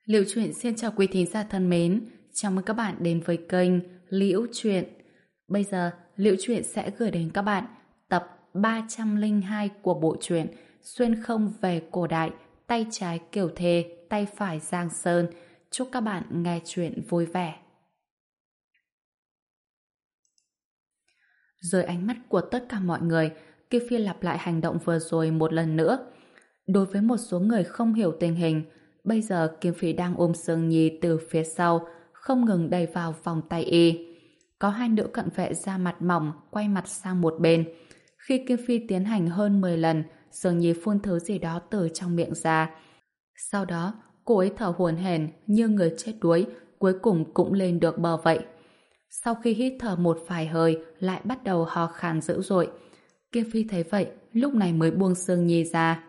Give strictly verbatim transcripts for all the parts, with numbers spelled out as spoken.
Liễu Chuyện xin chào quý thính giả thân mến, chào mừng các bạn đến với kênh Liễu Chuyện. Bây giờ, Liễu Chuyện sẽ gửi đến các bạn tập ba trăm lẻ hai của bộ truyện Xuyên không về cổ đại, tay trái Kiều Thê, tay phải Giang Sơn. Chúc các bạn nghe chuyện vui vẻ. Dưới ánh mắt của tất cả mọi người, Kiều Phi lặp lại hành động vừa rồi một lần nữa. Đối với một số người không hiểu tình hình, bây giờ Kim Phi đang ôm Sương Nhi từ phía sau, không ngừng đẩy vào vòng tay y. Có hai nữ cận vệ da mặt mỏng quay mặt sang một bên. Khi Kim Phi tiến hành hơn mười lần, Sương Nhi phun thứ gì đó từ trong miệng ra. Sau đó, cô ấy thở hổn hển như người chết đuối, cuối cùng cũng lên được bờ vậy. Sau khi hít thở một vài hơi, lại bắt đầu ho khan dữ dội. Kim Phi thấy vậy, lúc này mới buông Sương Nhi ra.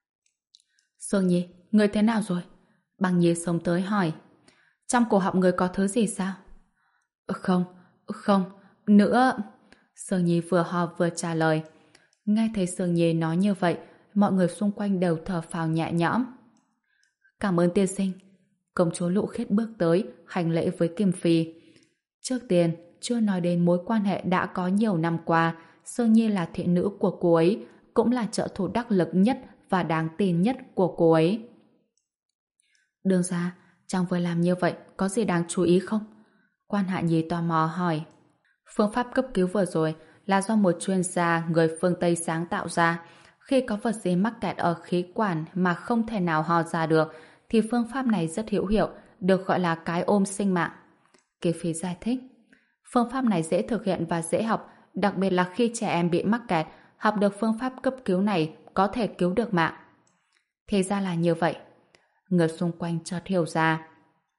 Sương Nhi, người thế nào rồi? Băng Nhi xông tới hỏi. Trong cổ họng người có thứ gì sao? Không, không, nữa. Sương Nhi vừa ho vừa trả lời. Nghe thấy Sương Nhi nói như vậy, mọi người xung quanh đều thở phào nhẹ nhõm. Cảm ơn tiên sinh. Công chúa Lũ Khiết bước tới, hành lễ với Kim Phi. Trước tiên, chưa nói đến mối quan hệ đã có nhiều năm qua, Sương Nhi là thị nữ của cô ấy, cũng là trợ thủ đắc lực nhất và đáng tin nhất của cô ấy. Đương ra, chàng vừa làm như vậy có gì đáng chú ý không? Quan Hạ Nhi tò mò hỏi. Phương pháp cấp cứu vừa rồi là do một chuyên gia người phương Tây sáng tạo ra. Khi có vật gì mắc kẹt ở khí quản mà không thể nào ho ra được, thì phương pháp này rất hữu hiệu, được gọi là cái ôm sinh mạng. Kỳ Phi giải thích. Phương pháp này dễ thực hiện và dễ học, đặc biệt là khi trẻ em bị mắc kẹt, học được phương pháp cấp cứu này có thể cứu được mạng. Thì ra là như vậy. Người xung quanh chợt hiểu ra.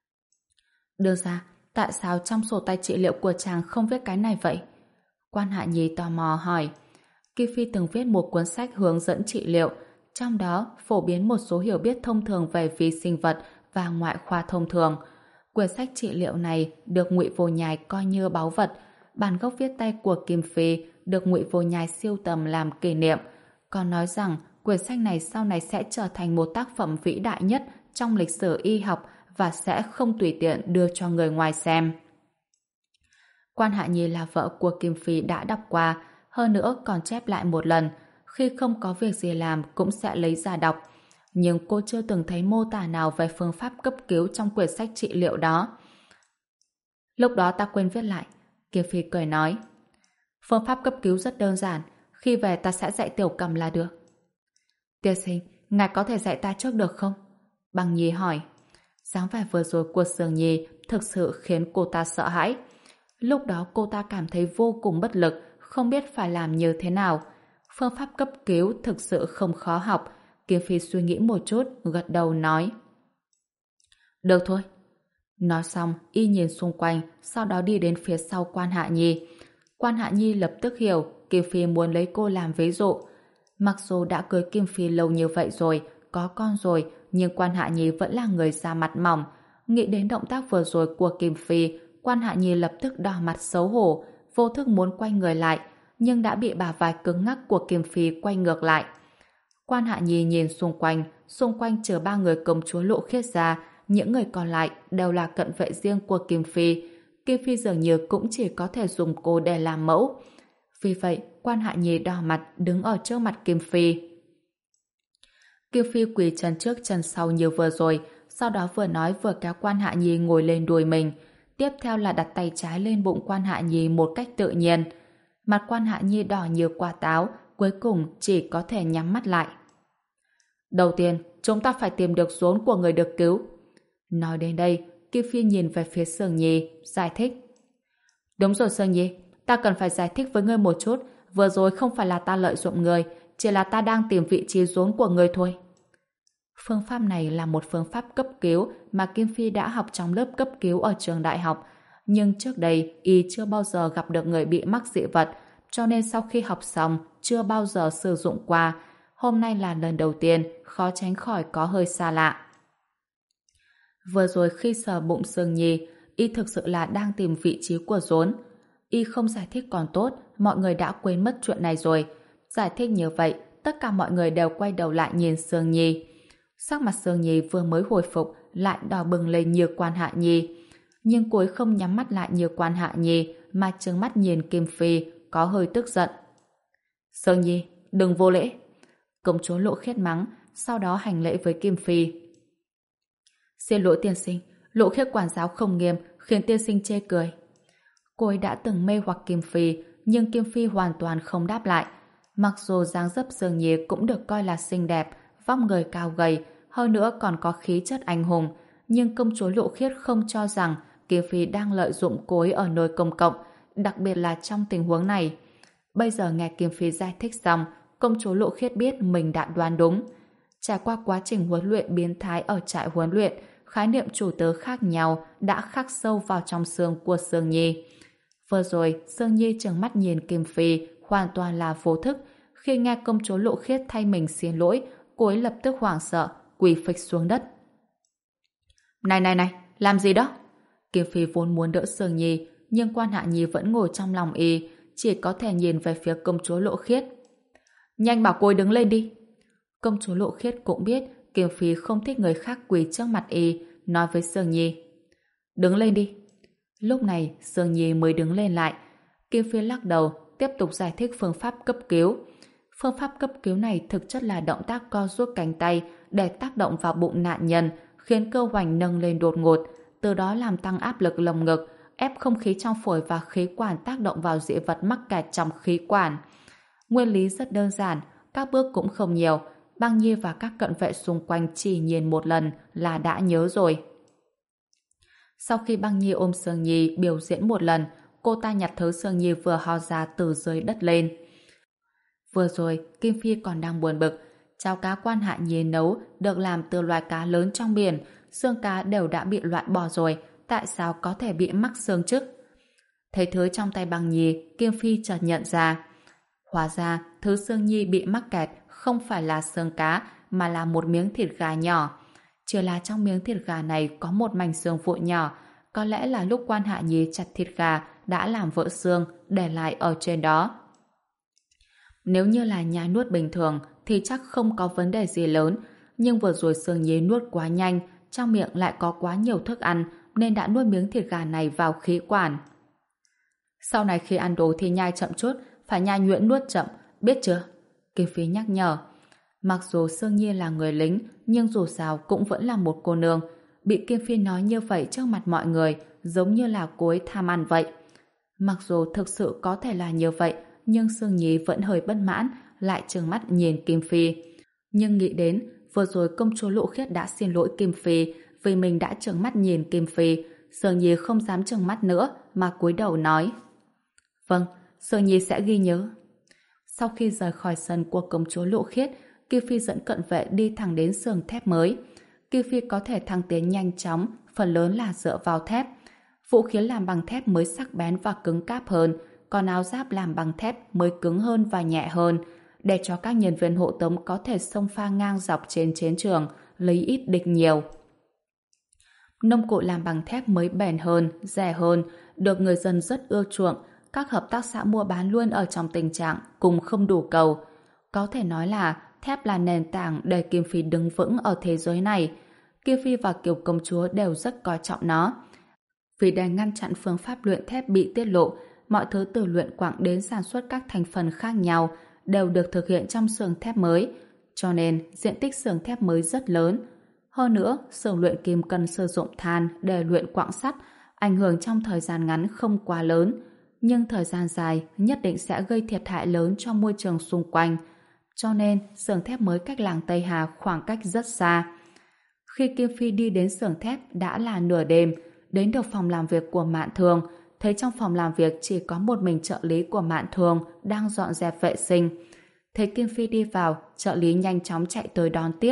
Đưa ra, tại sao trong sổ tay trị liệu của chàng không viết cái này vậy? Quan Hạ Nhi tò mò hỏi. Kim Phi từng viết một cuốn sách hướng dẫn trị liệu, trong đó phổ biến một số hiểu biết thông thường về vi sinh vật và ngoại khoa thông thường. Quyển sách trị liệu này được Ngụy Vô Nhai coi như báu vật. Bản gốc viết tay của Kim Phi được Ngụy Vô Nhai sưu tầm làm kỷ niệm. Còn nói rằng quyển sách này sau này sẽ trở thành một tác phẩm vĩ đại nhất trong lịch sử y học và sẽ không tùy tiện đưa cho người ngoài xem. Quan Hạ Nhi là vợ của Kim Phi đã đọc qua, hơn nữa còn chép lại một lần, khi không có việc gì làm cũng sẽ lấy ra đọc. Nhưng cô chưa từng thấy mô tả nào về phương pháp cấp cứu trong quyển sách trị liệu đó. Lúc đó ta quên viết lại. Kim Phi cười nói. Phương pháp cấp cứu rất đơn giản, khi về ta sẽ dạy Tiểu Cầm là được. Tiên sinh, ngài có thể dạy ta trước được không? Băng Nhi hỏi. Dáng vẻ vừa rồi của Sương Nhi thực sự khiến cô ta sợ hãi. Lúc đó cô ta cảm thấy vô cùng bất lực, không biết phải làm như thế nào. Phương pháp cấp cứu thực sự không khó học. Kim Phi suy nghĩ một chút, gật đầu nói. Được thôi. Nói xong, y nhìn xung quanh, sau đó đi đến phía sau Quan Hạ Nhi. Quan Hạ Nhi lập tức hiểu Kim Phi muốn lấy cô làm ví dụ. Mặc dù đã cưới Kim Phi lâu như vậy rồi, có con rồi, nhưng Quan Hạ Nhi vẫn là người da mặt mỏng. Nghĩ đến động tác vừa rồi của Kim Phi, Quan Hạ Nhi lập tức đỏ mặt xấu hổ, vô thức muốn quay người lại, nhưng đã bị bả vai cứng ngắc của Kim Phi quay ngược lại. Quan Hạ Nhi nhìn xung quanh, xung quanh trừ ba người công chúa Lộ Khiết ra, những người còn lại đều là cận vệ riêng của Kim Phi. Kim Phi dường như cũng chỉ có thể dùng cô để làm mẫu. Vì vậy, Quan Hạ Nhi đỏ mặt đứng ở trước mặt Kim Phi. Kim Phi quỳ chân trước chân sau như vừa rồi, sau đó vừa nói vừa kéo Quan Hạ Nhi ngồi lên đùi mình. Tiếp theo là đặt tay trái lên bụng Quan Hạ Nhi một cách tự nhiên. Mặt Quan Hạ Nhi đỏ như quả táo, cuối cùng chỉ có thể nhắm mắt lại. Đầu tiên, chúng ta phải tìm được rốn của người được cứu. Nói đến đây, Kim Phi nhìn về phía Sương Nhi, giải thích. Đúng rồi Sương Nhi, ta cần phải giải thích với ngươi một chút, vừa rồi không phải là ta lợi dụng người, chỉ là ta đang tìm vị trí rốn của người thôi. Phương pháp này là một phương pháp cấp cứu mà Kim Phi đã học trong lớp cấp cứu ở trường đại học, nhưng trước đây y chưa bao giờ gặp được người bị mắc dị vật, cho nên sau khi học xong chưa bao giờ sử dụng qua. Hôm nay là lần đầu tiên, khó tránh khỏi có hơi xa lạ. Vừa rồi khi sờ bụng Sương Nhi, y thực sự là đang tìm vị trí của rốn. Y không giải thích còn tốt, mọi người đã quên mất chuyện này rồi. Giải thích như vậy, tất cả mọi người đều quay đầu lại nhìn Sương Nhi. Sắc mặt Sương Nhi vừa mới hồi phục, lại đỏ bừng lên như Quan Hạ Nhi. Nhưng cô ấy không nhắm mắt lại như Quan Hạ Nhi mà trừng mắt nhìn Kim Phi, có hơi tức giận. Sương Nhi, đừng vô lễ. Công chúa Lộ Khiết mắng, sau đó hành lễ với Kim Phi. Xin lỗi tiên sinh, Lộ Khiết quản giáo không nghiêm khiến tiên sinh chê cười. Cô ấy đã từng mê hoặc Kim Phi, nhưng Kim Phi hoàn toàn không đáp lại. Mặc dù dáng dấp Sương Nhi cũng được coi là xinh đẹp, vóc người cao gầy, hơn nữa còn có khí chất anh hùng, nhưng công chúa Lộ Khiết không cho rằng Kim Phi đang lợi dụng cô ấy ở nơi công cộng, đặc biệt là trong tình huống này. Bây giờ nghe Kim Phi giải thích xong, công chúa Lộ Khiết biết mình đã đoán đúng. Trải qua quá trình huấn luyện biến thái ở trại huấn luyện, khái niệm chủ tớ khác nhau đã khắc sâu vào trong xương của Sương Nhi. Vừa rồi, Sương Nhi trừng mắt nhìn Kim Phi, hoàn toàn là vô thức. Khi nghe công chúa Lộ Khiết thay mình xin lỗi, cô ấy lập tức hoảng sợ, quỳ phịch xuống đất. Này này này, làm gì đó? Kim Phi vốn muốn đỡ Sương Nhi, nhưng Quan Hạ Nhi vẫn ngồi trong lòng y, chỉ có thể nhìn về phía công chúa Lộ Khiết. Nhanh bảo cô ấy đứng lên đi. Công chúa Lộ Khiết cũng biết Kim Phi không thích người khác quỳ trước mặt y, nói với Sương Nhi. Đứng lên đi. Lúc này, Sương Nhi mới đứng lên lại. Kim Phi lắc đầu, tiếp tục giải thích phương pháp cấp cứu. Phương pháp cấp cứu này thực chất là động tác co duỗi cánh tay để tác động vào bụng nạn nhân, khiến cơ hoành nâng lên đột ngột, từ đó làm tăng áp lực lồng ngực, ép không khí trong phổi và khí quản tác động vào dị vật mắc kẹt trong khí quản. Nguyên lý rất đơn giản, các bước cũng không nhiều. Băng Nhi và các cận vệ xung quanh chỉ nhìn một lần là đã nhớ rồi. Sau khi Băng Nhi ôm Sương Nhi biểu diễn một lần, cô ta nhặt thứ Sương Nhi vừa ho ra từ dưới đất lên. Vừa rồi, Kim Phi còn đang buồn bực. Cháo cá Quan Hạ Nhi nấu được làm từ loài cá lớn trong biển, xương cá đều đã bị loại bỏ rồi, tại sao có thể bị mắc xương chứ? Thấy thứ trong tay Băng Nhi, Kim Phi chợt nhận ra. Hóa ra, thứ Sương Nhi bị mắc kẹt không phải là xương cá, mà là một miếng thịt gà nhỏ. Chỉ là trong miếng thịt gà này có một mảnh xương vụn nhỏ, có lẽ là lúc Quan Hạ Nhi chặt thịt gà đã làm vỡ xương, để lại ở trên đó. Nếu như là nhai nuốt bình thường thì chắc không có vấn đề gì lớn, nhưng vừa rồi Sương Nhi nuốt quá nhanh, trong miệng lại có quá nhiều thức ăn nên đã nuốt miếng thịt gà này vào khí quản. Sau này khi ăn đồ thì nhai chậm chút, phải nhai nhuyễn nuốt chậm, biết chưa? Kim Phi nhắc nhở. Mặc dù Sương Nhi là người lính, nhưng dù sao cũng vẫn là một cô nương. Bị Kim Phi nói như vậy trước mặt mọi người, giống như là cô ấy tham ăn vậy. Mặc dù thực sự có thể là như vậy, nhưng Sương Nhi vẫn hơi bất mãn, lại trừng mắt nhìn Kim Phi. Nhưng nghĩ đến, vừa rồi công chúa Lộ Khiết đã xin lỗi Kim Phi, vì mình đã trừng mắt nhìn Kim Phi, Sương Nhi không dám trừng mắt nữa, mà cúi đầu nói. Vâng, Sương Nhi sẽ ghi nhớ. Sau khi rời khỏi sân của công chúa Lộ Khiết, Kim Phi dẫn cận vệ đi thẳng đến xưởng thép mới. Kim Phi có thể thăng tiến nhanh chóng, phần lớn là dựa vào thép. Vũ khí làm bằng thép mới sắc bén và cứng cáp hơn, còn áo giáp làm bằng thép mới cứng hơn và nhẹ hơn, để cho các nhân viên hộ tống có thể xông pha ngang dọc trên chiến trường, lấy ít địch nhiều. Nông cụ làm bằng thép mới bền hơn, rẻ hơn, được người dân rất ưa chuộng. Các hợp tác xã mua bán luôn ở trong tình trạng cùng không đủ cầu. Có thể nói là thép là nền tảng để Kim Phi đứng vững ở thế giới này. Kim Phi và Kiều công chúa đều rất coi trọng nó. Vì để ngăn chặn phương pháp luyện thép bị tiết lộ, mọi thứ từ luyện quặng đến sản xuất các thành phần khác nhau đều được thực hiện trong xưởng thép mới, cho nên diện tích xưởng thép mới rất lớn. Hơn nữa, xưởng luyện kim cần sử dụng than để luyện quặng sắt, ảnh hưởng trong thời gian ngắn không quá lớn, nhưng thời gian dài nhất định sẽ gây thiệt hại lớn cho môi trường xung quanh. Cho nên, xưởng thép mới cách làng Tây Hà khoảng cách rất xa. Khi Kim Phi đi đến xưởng thép đã là nửa đêm, đến được phòng làm việc của Mạn Thường, thấy trong phòng làm việc chỉ có một mình trợ lý của Mạn Thường đang dọn dẹp vệ sinh. Thấy Kim Phi đi vào, trợ lý nhanh chóng chạy tới đón tiếp.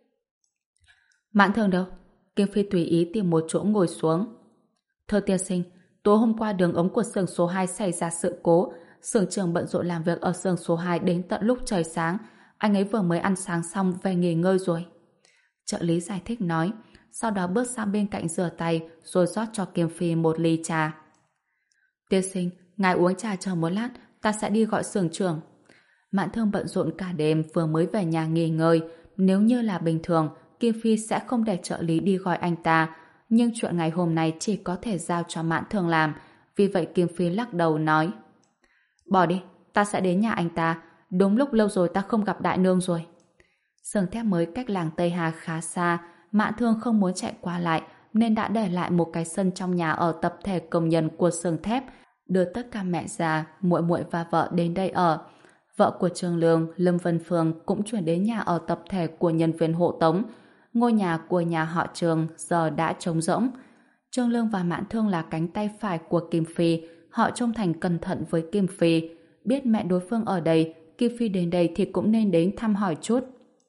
Mạn Thường đâu? Kim Phi tùy ý tìm một chỗ ngồi xuống. Thưa tiên sinh, tối hôm qua đường ống của xưởng số hai xảy ra sự cố, xưởng trưởng bận rộn làm việc ở xưởng số hai đến tận lúc trời sáng, anh ấy vừa mới ăn sáng xong về nghỉ ngơi rồi. Trợ lý giải thích nói, sau đó bước sang bên cạnh rửa tay rồi rót cho Kim Phi một ly trà. Tiên sinh, ngài uống trà chờ một lát, ta sẽ đi gọi xưởng trưởng. Mạn Thương bận rộn cả đêm vừa mới về nhà nghỉ ngơi, nếu như là bình thường, Kim Phi sẽ không để trợ lý đi gọi anh ta, nhưng chuyện ngày hôm nay chỉ có thể giao cho Mạn Thường làm, vì vậy Kim Phi lắc đầu nói: Bỏ đi, ta sẽ đến nhà anh ta, đúng lúc lâu rồi ta không gặp đại nương rồi. Xưởng thép mới cách làng Tây Hà khá xa, Mạn Thương không muốn chạy qua lại nên đã để lại một cái sân trong nhà ở tập thể công nhân của xưởng thép, đưa tất cả mẹ già, muội muội và vợ đến đây ở. Vợ của Trương Lương, Lâm Vân Phương cũng chuyển đến nhà ở tập thể của nhân viên hộ tống. Ngôi nhà của nhà họ Trương giờ đã trống rỗng. Trương Lương và Mạn Thương là cánh tay phải của Kim Phi, họ trung thành cẩn thận với Kim Phi. Biết mẹ đối phương ở đây, Kim Phi đến đây thì cũng nên đến thăm hỏi chút.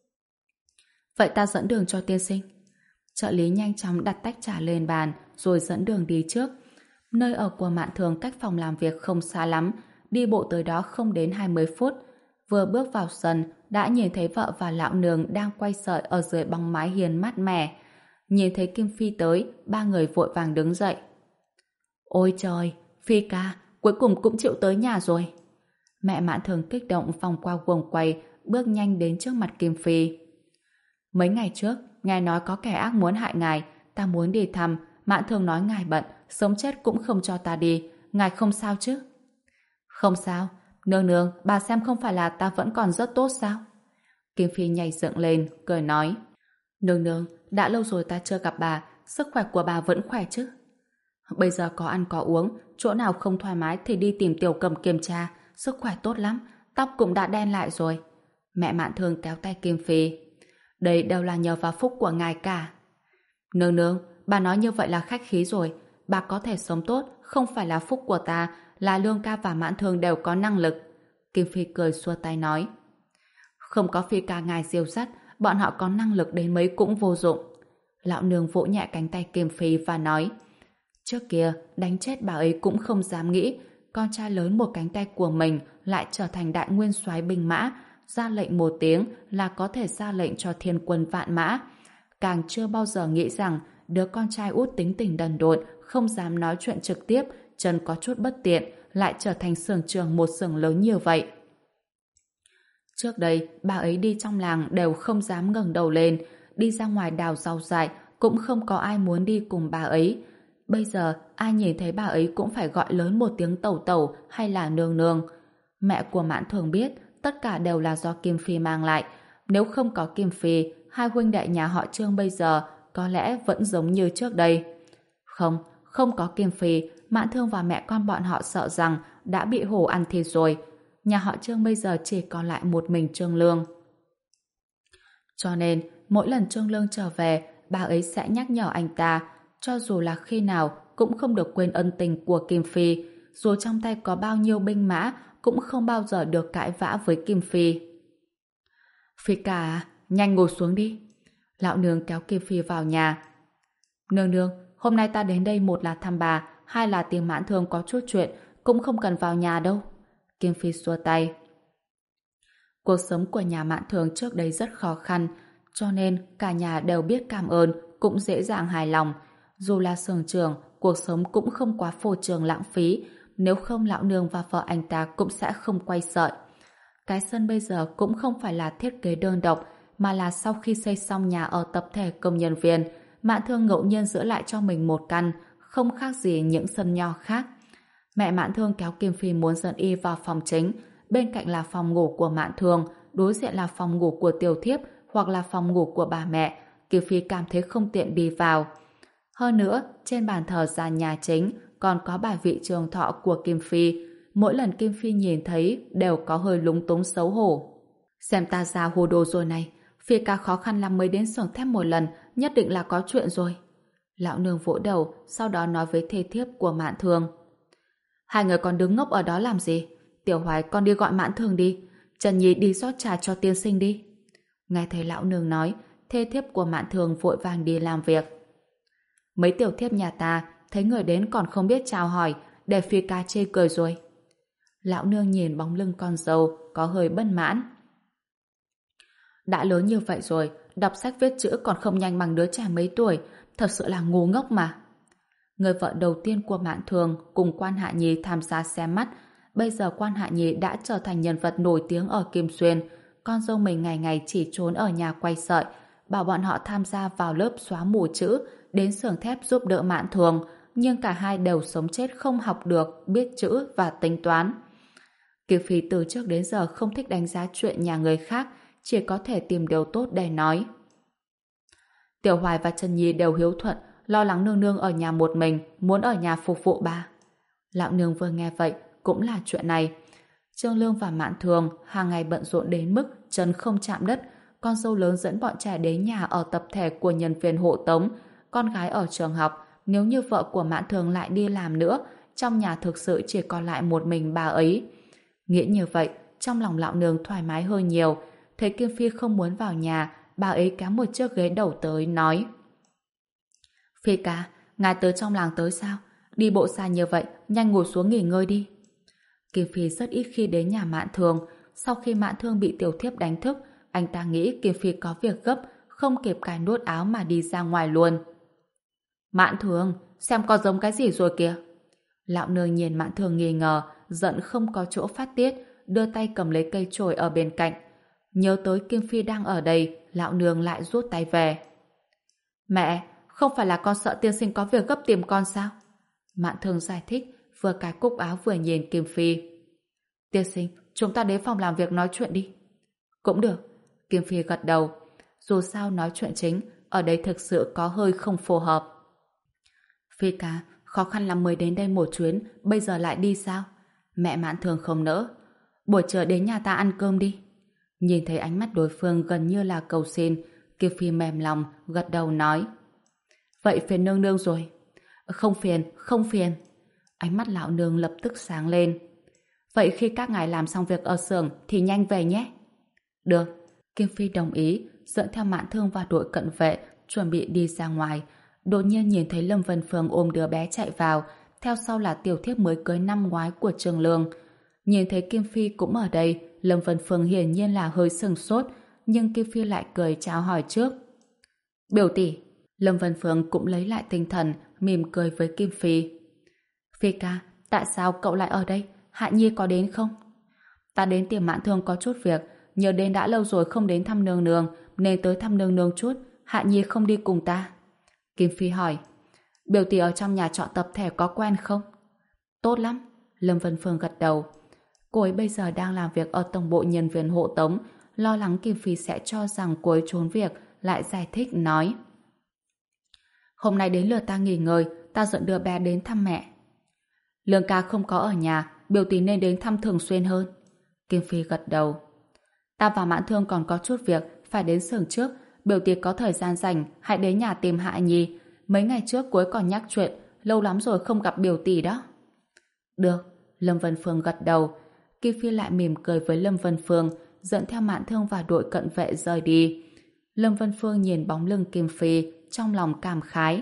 Vậy ta dẫn đường cho tiên sinh. Trợ lý nhanh chóng đặt tách trà lên bàn rồi dẫn đường đi trước. Nơi ở của Mạn Thường cách phòng làm việc không xa lắm, đi bộ tới đó không đến hai mươi phút. Vừa bước vào sân đã nhìn thấy vợ và lão nương đang quay sợi ở dưới bóng mái hiên mát mẻ. Nhìn thấy Kim Phi tới, ba người vội vàng đứng dậy. Ôi trời, Phi ca, cuối cùng cũng chịu tới nhà rồi. Mẹ Mạn Thường kích động vòng qua guồng quay, bước nhanh đến trước mặt Kim Phi. Mấy ngày trước, ngài nói có kẻ ác muốn hại ngài, ta muốn đi thăm, Mạn Thường nói ngài bận, sống chết cũng không cho ta đi, ngài không sao chứ? Không sao, nương nương, bà xem không phải là ta vẫn còn rất tốt sao? Kim Phi nhảy dựng lên, cười nói. Nương nương, đã lâu rồi ta chưa gặp bà, sức khỏe của bà vẫn khỏe chứ? Bây giờ có ăn có uống, chỗ nào không thoải mái thì đi tìm Tiểu Cầm kiểm tra, sức khỏe tốt lắm, tóc cũng đã đen lại rồi. Mẹ Mạn Thường kéo tay Kim Phi. Đây đều là nhờ vào phúc của ngài cả. Nương nương, bà nói như vậy là khách khí rồi, bà có thể sống tốt, không phải là phúc của ta, là Lương ca và Mạn Thường đều có năng lực. Kim Phi cười xua tay nói. Không có Phi ca ngài diêu dắt, bọn họ có năng lực đến mấy cũng vô dụng. Lão nương vỗ nhẹ cánh tay Kim Phi và nói. Trước kia, đánh chết bà ấy cũng không dám nghĩ, con trai lớn một cánh tay của mình lại trở thành đại nguyên soái binh mã, ra lệnh một tiếng là có thể ra lệnh cho thiên quân vạn mã. Càng chưa bao giờ nghĩ rằng đứa con trai út tính tình đần độn, không dám nói chuyện trực tiếp, chân có chút bất tiện, lại trở thành xưởng trưởng một xưởng lớn như vậy. Trước đây, bà ấy đi trong làng đều không dám ngẩng đầu lên, đi ra ngoài đào rau dại cũng không có ai muốn đi cùng bà ấy. Bây giờ, ai nhìn thấy bà ấy cũng phải gọi lớn một tiếng tẩu tẩu hay là nương nương. Mẹ của Mạn Thường biết tất cả đều là do Kim Phi mang lại. Nếu không có Kim Phi, hai huynh đệ nhà họ Trương bây giờ có lẽ vẫn giống như trước đây. Không, không có Kim Phi, Mạn Thương và mẹ con bọn họ sợ rằng đã bị hổ ăn thịt rồi. Nhà họ Trương bây giờ chỉ còn lại một mình Trương Lương. Cho nên, mỗi lần Trương Lương trở về, bà ấy sẽ nhắc nhở anh ta, cho dù là khi nào cũng không được quên ân tình của Kim Phi, dù trong tay có bao nhiêu binh mã cũng không bao giờ được cãi vã với Kim Phi. Phi ca, nhanh ngồi xuống đi. Lão nương kéo Kim Phi vào nhà. Nương nương, hôm nay ta đến đây một là thăm bà, hai là tìm Mạn Thương có chút chuyện, cũng không cần vào nhà đâu. Kim Phi xua tay. Cuộc sống của nhà Mạn Thương trước đây rất khó khăn, cho nên cả nhà đều biết cảm ơn, cũng dễ dàng hài lòng. Dù là xưởng trưởng, cuộc sống cũng không quá phô trương lãng phí, nếu không lão nương và vợ anh ta cũng sẽ không quay sợi. Cái sân bây giờ cũng không phải là thiết kế đơn độc, mà là sau khi xây xong nhà ở tập thể công nhân viên, Mạn Thương ngẫu nhiên giữ lại cho mình một căn, không khác gì những sân nho khác. Mẹ Mạn Thương kéo Kim Phi muốn dẫn y vào phòng chính, bên cạnh là phòng ngủ của Mạn Thương, đối diện là phòng ngủ của Tiểu Thiếp hoặc là phòng ngủ của bà mẹ. Kim Phi cảm thấy không tiện đi vào. Hơn nữa, trên bàn thờ ra nhà chính còn có bài vị trường thọ của Kim Phi. Mỗi lần Kim Phi nhìn thấy đều có hơi lúng túng xấu hổ. Xem ta ra hồ đồ rồi này, Phi ca khó khăn lắm mới đến xưởng thép một lần, nhất định là có chuyện rồi. Lão nương vỗ đầu, sau đó nói với thê thiếp của Mạn Thương. Hai người còn đứng ngốc ở đó làm gì? Tiểu Hoài, con đi gọi Mạn Thương đi. Trần Nhi đi rót trà cho tiên sinh đi. Nghe thấy lão nương nói, thê thiếp của Mạn Thương vội vàng đi làm việc. Mấy tiểu thiếp nhà ta thấy người đến còn không biết chào hỏi, để Phi ca chê cười rồi. Lão nương nhìn bóng lưng con dâu có hơi bất mãn. Đã lớn như vậy rồi, đọc sách viết chữ còn không nhanh bằng đứa trẻ mấy tuổi, thật sự là ngu ngốc mà. Người vợ đầu tiên của Mạn Thường cùng Quan Hạ Nhi tham gia xem mắt, bây giờ Quan Hạ Nhi đã trở thành nhân vật nổi tiếng ở Kim Xuyên, con dâu mình ngày ngày chỉ trốn ở nhà quay sợi, bảo bọn họ tham gia vào lớp xóa mù chữ đến xưởng thép giúp đỡ Mạn Thường, nhưng cả hai đều sống chết không học được, biết chữ và tính toán. Kiều Phi từ trước đến giờ không thích đánh giá chuyện nhà người khác, chỉ có thể tìm điều tốt để nói. Tiểu Hoài và Trần Nhi đều hiếu thuận, lo lắng nương nương ở nhà một mình, muốn ở nhà phục vụ bà. Lão nương vừa nghe vậy, cũng là chuyện này. Trương Lương và Mạn Thường hàng ngày bận rộn đến mức chân không chạm đất, con dâu lớn dẫn bọn trẻ đến nhà ở tập thể của nhân viên hộ tống, con gái ở trường học, nếu như vợ của Mạn Thường lại đi làm nữa, trong nhà thực sự chỉ còn lại một mình bà ấy. Nghĩ như vậy, trong lòng lão nương thoải mái hơn nhiều. Thấy Kim Phi không muốn vào nhà, bà ấy kéo một chiếc ghế đầu tới, nói: Phi ca, ngài tới trong làng tới sao? Đi bộ xa như vậy, nhanh ngồi xuống nghỉ ngơi đi. Kim Phi rất ít khi đến nhà Mạn Thường. Sau khi Mạn Thường bị tiểu thiếp đánh thức, anh ta nghĩ Kim Phi có việc gấp, không kịp cài nút áo mà đi ra ngoài luôn. Mạn Thường, xem có giống cái gì rồi kìa. Lão nương nhìn Mạn Thường nghi ngờ, giận không có chỗ phát tiết, đưa tay cầm lấy cây chổi ở bên cạnh. Nhớ tới Kim Phi đang ở đây, lão nương lại rút tay về. Mẹ, không phải là con sợ tiên sinh có việc gấp tìm con sao? Mạn Thường giải thích, vừa cài cúc áo vừa nhìn Kim Phi. Tiên sinh, chúng ta đến phòng làm việc nói chuyện đi. Cũng được. Kim Phi gật đầu. Dù sao nói chuyện chính, ở đây thực sự có hơi không phù hợp. Phi ca, khó khăn lắm mới đến đây một chuyến, bây giờ lại đi sao? Mẹ Mạn Thường không nỡ. Buổi trưa đến nhà ta ăn cơm đi. Nhìn thấy ánh mắt đối phương gần như là cầu xin, Kim Phi mềm lòng, gật đầu nói. Vậy phiền nương nương rồi. Không phiền, không phiền. Ánh mắt lão nương lập tức sáng lên. Vậy khi các ngài làm xong việc ở xưởng thì nhanh về nhé. Được. Kim Phi đồng ý, dẫn theo Mạn Thương và đội cận vệ, chuẩn bị đi ra ngoài. Đột nhiên nhìn thấy Lâm Vân Phương ôm đứa bé chạy vào, theo sau là tiểu thiếp mới cưới năm ngoái của Trường Lương. Nhìn thấy Kim Phi cũng ở đây, Lâm Vân Phương hiển nhiên là hơi sừng sốt, nhưng Kim Phi lại cười chào hỏi trước. Biểu tỷ. Lâm Vân Phương cũng lấy lại tinh thần, mỉm cười với Kim Phi. Phi ca, tại sao cậu lại ở đây? Hạ Nhi có đến không? Ta đến tìm Mạn Thương có chút việc, nhớ đến đã lâu rồi không đến thăm nương nương, nên tới thăm nương nương chút. Hạ Nhi không đi cùng ta. Kim Phi hỏi. Biểu tỷ ở trong nhà trọ tập thể có quen không? Tốt lắm. Lâm Vân Phương gật đầu. Cô ấy bây giờ đang làm việc ở tổng bộ nhân viên hộ tống, lo lắng Kim Phi sẽ cho rằng cô ấy trốn việc, lại giải thích nói. Hôm nay đến lượt ta nghỉ ngơi, ta dẫn đứa bé đến thăm mẹ. Lương ca không có ở nhà, biểu tỷ nên đến thăm thường xuyên hơn. Kim Phi gật đầu. Ta và Mạn Thương còn có chút việc, phải đến xưởng trước, biểu tỷ có thời gian rảnh, hãy đến nhà tìm Hạ Nhi. Mấy ngày trước cuối còn nhắc chuyện, lâu lắm rồi không gặp biểu tỷ đó. Được, Lâm Vân Phương gật đầu. Kim Phi lại mỉm cười với Lâm Vân Phương, dẫn theo Mạn Thương và đội cận vệ rời đi. Lâm Vân Phương nhìn bóng lưng Kim Phi, trong lòng cảm khái.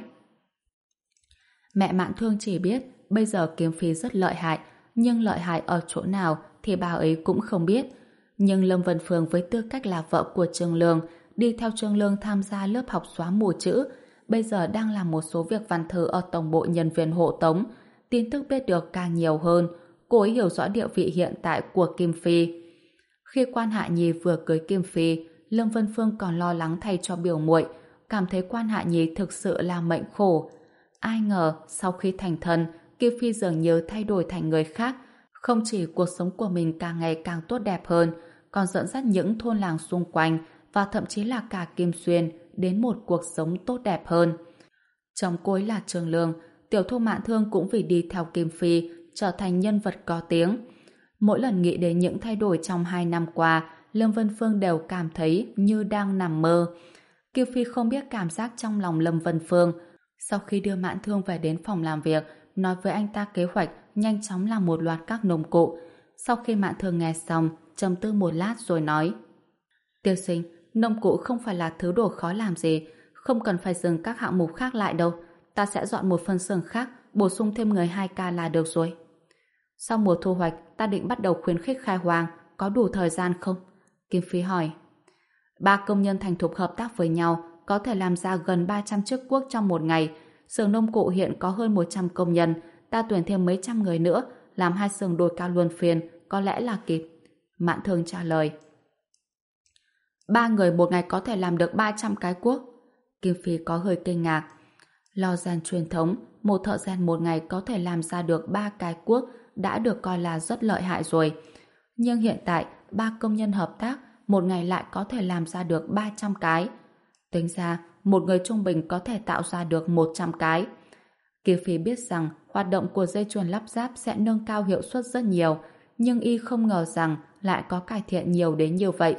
Mẹ Mạn Thương chỉ biết bây giờ Kim Phi rất lợi hại, nhưng lợi hại ở chỗ nào thì bà ấy cũng không biết. Nhưng Lâm Vân Phương với tư cách là vợ của Trương Lương, đi theo Trương Lương tham gia lớp học xóa mù chữ, bây giờ đang làm một số việc văn thư ở tổng bộ nhân viên hộ tống, tin tức biết được càng nhiều hơn. Cô ấy hiểu rõ địa vị hiện tại của Kim Phi. Khi Quan Hạ Nhi vừa cưới Kim Phi, Lâm Vân Phương còn lo lắng thay cho biểu muội, cảm thấy Quan Hạ Nhi thực sự là mệnh khổ. Ai ngờ sau khi thành thân, Kim Phi dường như thay đổi thành người khác, không chỉ cuộc sống của mình càng ngày càng tốt đẹp hơn, còn dẫn dắt những thôn làng xung quanh và thậm chí là cả Kim Xuyên đến một cuộc sống tốt đẹp hơn. Chồng cô ấy là Trương Lương, tiểu thư Mạn Thương cũng vì đi theo Kim Phi trở thành nhân vật có tiếng. Mỗi lần nghĩ đến những thay đổi trong hai năm qua, Lâm Vân Phương đều cảm thấy như đang nằm mơ. Kim Phi không biết cảm giác trong lòng Lâm Vân Phương. Sau khi đưa Mạn Thương về đến phòng làm việc, nói với anh ta kế hoạch nhanh chóng làm một loạt các nông cụ. Sau khi Mạn Thương nghe xong, trầm tư một lát rồi nói: Tiêu sinh, nông cụ không phải là thứ đồ khó làm gì, không cần phải dừng các hạng mục khác lại đâu. Ta sẽ dọn một phân xưởng khác, bổ sung thêm người hai ca là được rồi. Sau mùa thu hoạch, ta định bắt đầu khuyến khích khai hoang, có đủ thời gian không? Kim Phi hỏi. Ba công nhân thành thục hợp tác với nhau, có thể làm ra gần ba trăm chiếc cuốc trong một ngày. Xưởng nông cụ hiện có hơn một trăm công nhân, ta tuyển thêm mấy trăm người nữa, làm hai xưởng đồi cao luân phiên, có lẽ là kịp. Mạn Thương trả lời. Ba người một ngày có thể làm được ba trăm cái cuốc. Kim Phi có hơi kinh ngạc. Lò rèn truyền thống, một thợ rèn một ngày có thể làm ra được ba cái cuốc đã được coi là rất lợi hại rồi. Nhưng hiện tại, ba công nhân hợp tác một ngày lại có thể làm ra được ba trăm cái. Tính ra, một người trung bình có thể tạo ra được một trăm cái. Kim Phi biết rằng hoạt động của dây chuyền lắp ráp sẽ nâng cao hiệu suất rất nhiều, nhưng y không ngờ rằng lại có cải thiện nhiều đến như vậy.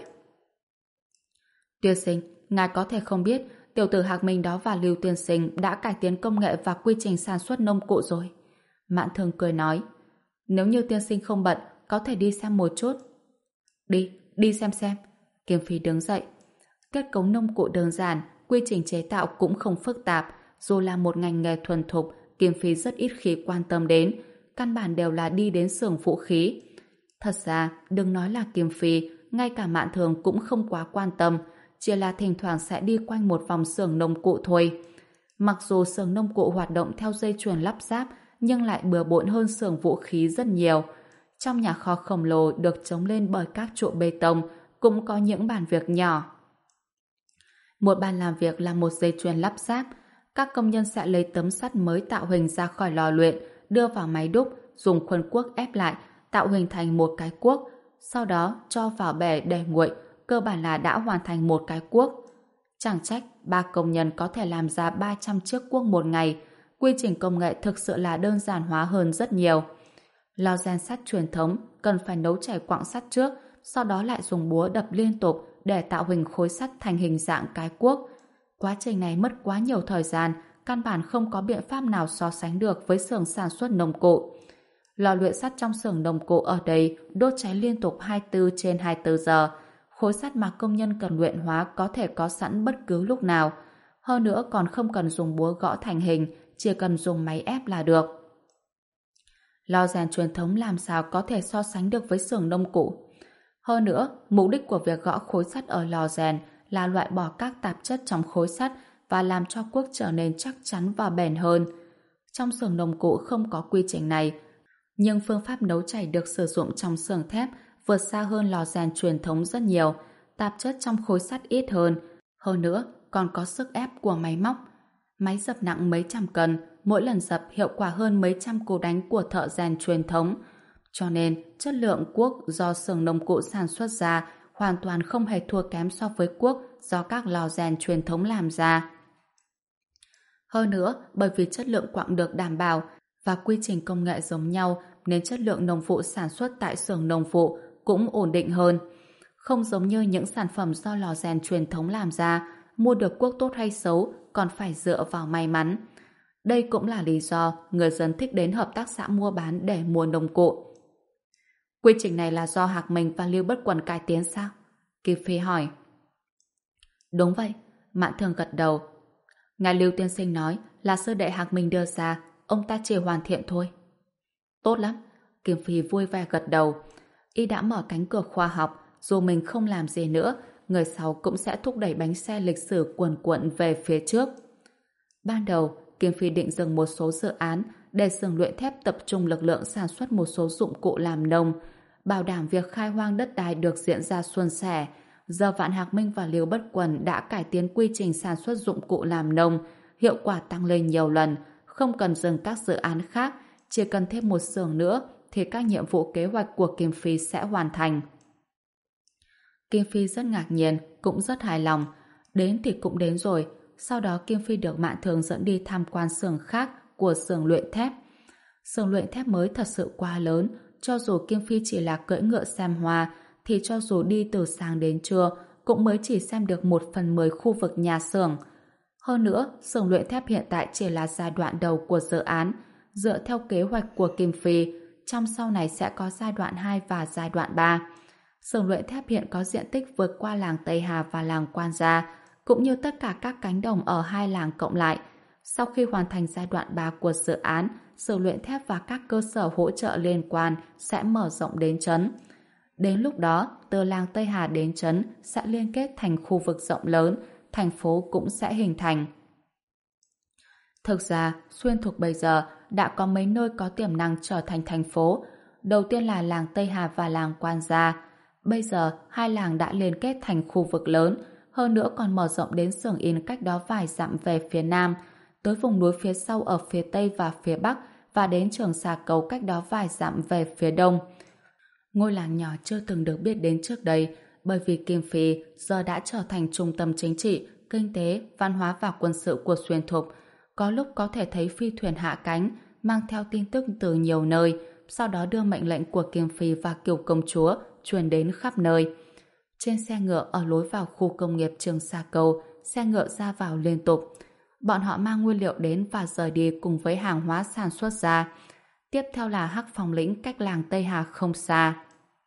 Tiên sinh, ngài có thể không biết tiểu tử Hạc Minh đó và Lưu tiên sinh đã cải tiến công nghệ và quy trình sản xuất nông cụ rồi. Mạn Thường cười nói, nếu như tiên sinh không bận, có thể đi xem một chút. Đi, đi xem xem. Kim Phi đứng dậy. Kết cấu nông cụ đơn giản, quy trình chế tạo cũng không phức tạp, dù là một ngành nghề thuần thục, Kim Phi rất ít khi quan tâm đến, căn bản đều là đi đến xưởng vũ khí. Thật ra, đừng nói là Kim Phi, ngay cả Mạn Thường cũng không quá quan tâm, chỉ là thỉnh thoảng sẽ đi quanh một vòng xưởng nông cụ thôi. Mặc dù xưởng nông cụ hoạt động theo dây chuyền lắp ráp, nhưng lại bừa bộn hơn xưởng vũ khí rất nhiều. Trong nhà kho khổng lồ được chống lên bởi các trụ bê tông, cũng có những bàn việc nhỏ. Một bàn làm việc là một dây chuyền lắp ráp. Các công nhân sẽ lấy tấm sắt mới tạo hình ra khỏi lò luyện, đưa vào máy đúc, dùng khuôn cuốc ép lại, tạo hình thành một cái cuốc. Sau đó cho vào bể để nguội, cơ bản là đã hoàn thành một cái cuốc. Chẳng trách ba công nhân có thể làm ra ba trăm chiếc cuốc một ngày. Quy trình công nghệ thực sự là đơn giản hóa hơn rất nhiều. Lò rèn sắt truyền thống cần phải nấu chảy quặng sắt trước, sau đó lại dùng búa đập liên tục để tạo hình khối sắt thành hình dạng cái cuốc. Quá trình này mất quá nhiều thời gian, căn bản không có biện pháp nào so sánh được với xưởng sản xuất nông cụ. Lò luyện sắt trong xưởng nông cụ ở đây đốt cháy liên tục hai mươi tư trên hai mươi tư giờ. Khối sắt mà công nhân cần luyện hóa có thể có sẵn bất cứ lúc nào. Hơn nữa còn không cần dùng búa gõ thành hình, chỉ cần dùng máy ép là được. Lò rèn truyền thống làm sao có thể so sánh được với xưởng nông cụ. Hơn nữa, mục đích của việc gõ khối sắt ở lò rèn là loại bỏ các tạp chất trong khối sắt và làm cho cuốc trở nên chắc chắn và bền hơn. Trong xưởng nông cụ không có quy trình này, nhưng phương pháp nấu chảy được sử dụng trong xưởng thép vượt xa hơn lò rèn truyền thống rất nhiều, tạp chất trong khối sắt ít hơn. Hơn nữa, còn có sức ép của máy móc. Máy dập nặng mấy trăm cân, mỗi lần dập hiệu quả hơn mấy trăm cú đánh của thợ rèn truyền thống. Cho nên, chất lượng cuốc do xưởng nông cụ sản xuất ra hoàn toàn không hề thua kém so với cuốc do các lò rèn truyền thống làm ra. Hơn nữa, bởi vì chất lượng quặng được đảm bảo và quy trình công nghệ giống nhau nên chất lượng nông vụ sản xuất tại xưởng nông vụ cũng ổn định hơn. Không giống như những sản phẩm do lò rèn truyền thống làm ra, mua được cuốc tốt hay xấu còn phải dựa vào may mắn. Đây cũng là lý do người dân thích đến hợp tác xã mua bán để mua nông cụ. Quy trình này là do Hạc Minh và Lưu Bất Quần cải tiến sao? Kim Phi hỏi. Đúng vậy, Mạn Thường gật đầu. Ngài Lưu tiên sinh nói là sư đệ Hạc Minh đưa ra, ông ta chỉ hoàn thiện thôi. Tốt lắm, Kim Phi vui vẻ gật đầu. Y đã mở cánh cửa khoa học, dù mình không làm gì nữa, người sau cũng sẽ thúc đẩy bánh xe lịch sử cuồn cuộn về phía trước. Ban đầu, Kim Phi định dừng một số dự án để xưởng luyện thép tập trung lực lượng sản xuất một số dụng cụ làm nông, bảo đảm việc khai hoang đất đai được diễn ra suôn sẻ. Giờ Vạn Hạc Minh và Liêu Bất Quần đã cải tiến quy trình sản xuất dụng cụ làm nông, hiệu quả tăng lên nhiều lần, không cần dừng các dự án khác, chỉ cần thêm một xưởng nữa thì các nhiệm vụ kế hoạch của Kim Phi sẽ hoàn thành. Kim Phi rất ngạc nhiên, cũng rất hài lòng. Đến thì cũng đến rồi. Sau đó Kim Phi được Mạn Thường dẫn đi tham quan xưởng khác của xưởng luyện thép. Xưởng luyện thép mới thật sự quá lớn, cho dù Kim Phi chỉ là cưỡi ngựa xem hoa, thì cho dù đi từ sáng đến trưa cũng mới chỉ xem được một phần mười khu vực nhà xưởng. Hơn nữa, xưởng luyện thép hiện tại chỉ là giai đoạn đầu của dự án. Dựa theo kế hoạch của Kim Phi, trong sau này sẽ có giai đoạn hai và giai đoạn ba. Xưởng luyện thép hiện có diện tích vượt qua làng Tây Hà và làng Quan Gia, cũng như tất cả các cánh đồng ở hai làng cộng lại. Sau khi hoàn thành giai đoạn ba của dự án, xưởng luyện thép và các cơ sở hỗ trợ liên quan sẽ mở rộng đến trấn. Đến lúc đó, từ làng Tây Hà đến trấn sẽ liên kết thành khu vực rộng lớn, thành phố cũng sẽ hình thành. Thực ra, Xuyên Thục bây giờ đã có mấy nơi có tiềm năng trở thành thành phố. Đầu tiên là làng Tây Hà và làng Quan Gia. Bây giờ, hai làng đã liên kết thành khu vực lớn, hơn nữa còn mở rộng đến xưởng in cách đó vài dặm về phía nam, tới vùng núi phía sau ở phía tây và phía bắc, và đến Trường Xà Cầu cách đó vài dặm về phía đông. Ngôi làng nhỏ chưa từng được biết đến trước đây, bởi vì Kim Phi giờ đã trở thành trung tâm chính trị, kinh tế, văn hóa và quân sự của Xuyên Thục. Có lúc có thể thấy phi thuyền hạ cánh, mang theo tin tức từ nhiều nơi, sau đó đưa mệnh lệnh của Kim Phi và Kiều Công Chúa truyền đến khắp nơi. Trên xe ngựa ở lối vào khu công nghiệp Trường Sa Cầu, xe ngựa ra vào liên tục. Bọn họ mang nguyên liệu đến và rời đi cùng với hàng hóa sản xuất ra. Tiếp theo là Hắc Phong Lĩnh cách làng Tây Hà không xa.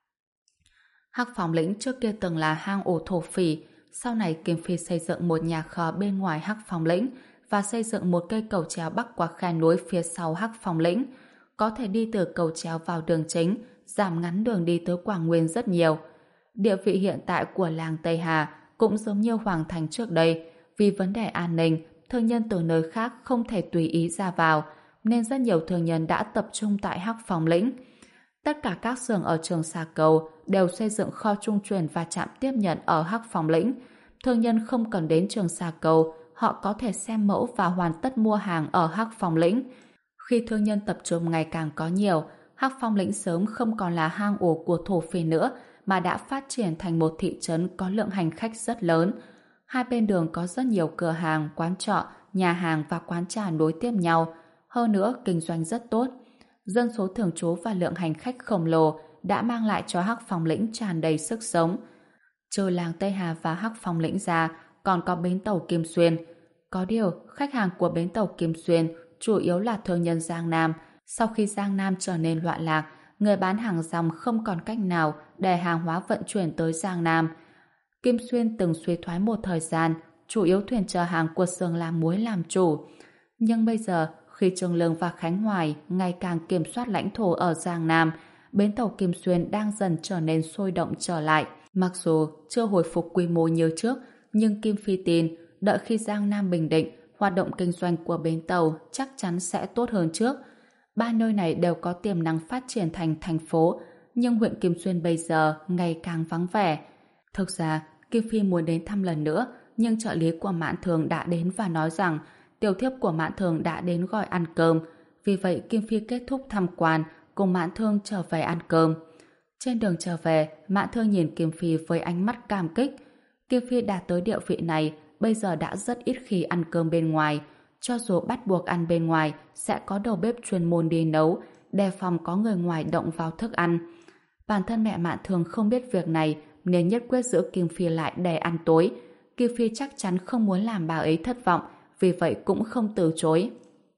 Hắc Phong Lĩnh trước kia từng là hang ổ thổ phỉ, sau này Kim Phi xây dựng một nhà kho bên ngoài Hắc Phong Lĩnh và xây dựng một cây cầu treo bắc qua khe núi phía sau Hắc Phong Lĩnh. Có thể đi từ cầu treo vào đường chính, giảm ngắn đường đi tới Quảng Nguyên rất nhiều. Địa vị hiện tại của làng Tây Hà cũng giống như Hoàng Thành trước đây, vì vấn đề an ninh, thương nhân từ nơi khác không thể tùy ý ra vào, nên rất nhiều thương nhân đã tập trung tại Hắc Phong Lĩnh. Tất cả các xưởng ở Trường Sa Cầu đều xây dựng kho trung chuyển và trạm tiếp nhận ở Hắc Phong Lĩnh. Thương nhân không cần đến Trường Sa Cầu, họ có thể xem mẫu và hoàn tất mua hàng ở Hắc Phong Lĩnh. Khi thương nhân tập trung ngày càng có nhiều, Hắc Phong Lĩnh sớm không còn là hang ổ của thổ phỉ nữa, mà đã phát triển thành một thị trấn có lượng hành khách rất lớn. Hai bên đường có rất nhiều cửa hàng, quán trọ, nhà hàng và quán trà nối tiếp nhau. Hơn nữa, kinh doanh rất tốt. Dân số thường trú và lượng hành khách khổng lồ đã mang lại cho Hắc Phong Lĩnh tràn đầy sức sống. Trừ làng Tây Hà và Hắc Phong Lĩnh ra, còn có bến tàu Kim Xuyên. Có điều, khách hàng của bến tàu Kim Xuyên chủ yếu là thương nhân Giang Nam. Sau khi Giang Nam trở nên loạn lạc, người bán hàng rong không còn cách nào để hàng hóa vận chuyển tới Giang Nam. Kim Xuyên từng suy thoái một thời gian, chủ yếu thuyền chở hàng của xưởng làm muối làm chủ. Nhưng bây giờ, khi Trường Lương và Khánh Hoài ngày càng kiểm soát lãnh thổ ở Giang Nam, bến tàu Kim Xuyên đang dần trở nên sôi động trở lại. Mặc dù chưa hồi phục quy mô như trước, nhưng Kim Phi tin đợi khi Giang Nam bình định, hoạt động kinh doanh của bến tàu chắc chắn sẽ tốt hơn trước. Ba nơi này đều có tiềm năng phát triển thành thành phố, nhưng huyện Kim Xuyên bây giờ ngày càng vắng vẻ. Thực ra, Kim Phi muốn đến thăm lần nữa, nhưng trợ lý của Mạn Thường đã đến và nói rằng tiểu thiếp của Mạn Thường đã đến gọi ăn cơm. Vì vậy, Kim Phi kết thúc tham quan, cùng Mạn Thương trở về ăn cơm. Trên đường trở về, Mạn Thương nhìn Kim Phi với ánh mắt cảm kích. Kim Phi đạt tới địa vị này, bây giờ đã rất ít khi ăn cơm bên ngoài. Cho dù bắt buộc ăn bên ngoài, sẽ có đầu bếp chuyên môn đi nấu, đề phòng có người ngoài động vào thức ăn. Bản thân mẹ Mạn Thường không biết việc này, nên nhất quyết giữ Kim Phi lại để ăn tối. Kim Phi chắc chắn không muốn làm bà ấy thất vọng, vì vậy cũng không từ chối.